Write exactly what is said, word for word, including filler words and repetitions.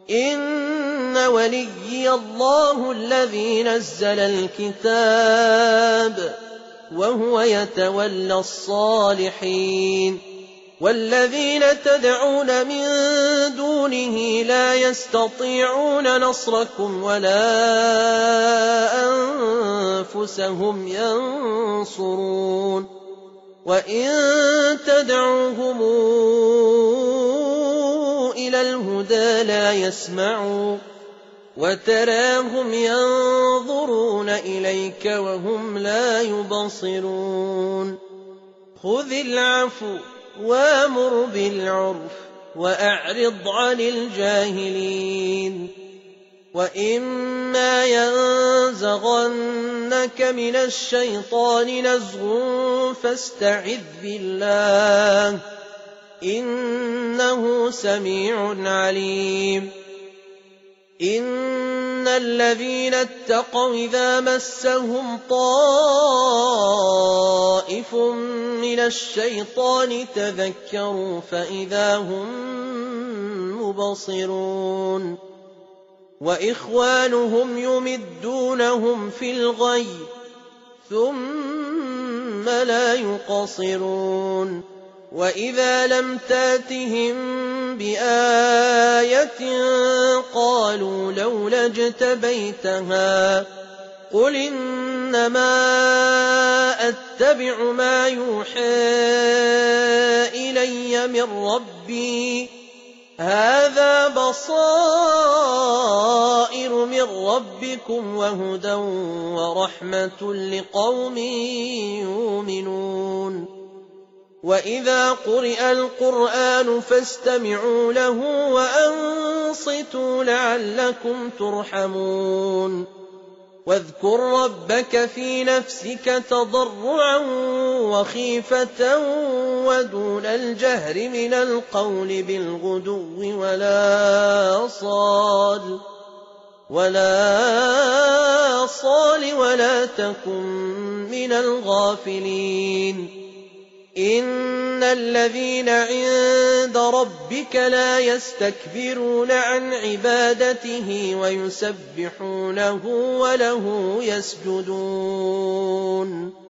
إن وليي الله الذي نزل الكتاب وهو يتولى الصالحين والذين تدعون من دونه لا يستطيعون نصركم ولا أنفسهم ينصرون وإن تدعوهم إلى الهدى لا يسمعوا وتراهم ينظرون إليك وهم لا يبصرون خذ العفو وامر بالعرف وأعرض عن الجاهلين وإما ينزغنك من الشيطان نزغ فاستعذ بالله إنه سميع عليم إن الذين اتقوا إذا مسهم طائف من الشيطان تذكروا فإذا هم مبصرون وإخوانهم يمدونهم في الغي ثم لا يقصرون وإذا لم تاتهم بآية قالوا لولا اجتبيتها قل إنما أتبع ما يوحى إلي من ربي هذا بصائر من ربكم وهدى ورحمة لقوم يؤمنون وإذا قرئ القرآن فاستمعوا له وأنصتوا لعلكم ترحمون واذكر ربك في نفسك تضرعا وخيفة ودون الجهر من القول بالغدو ولا صال ولا صال ولا تكن من الغافلين إن الذين عند ربك لا يستكبرون عن عبادته ويسبحونه وله يسجدون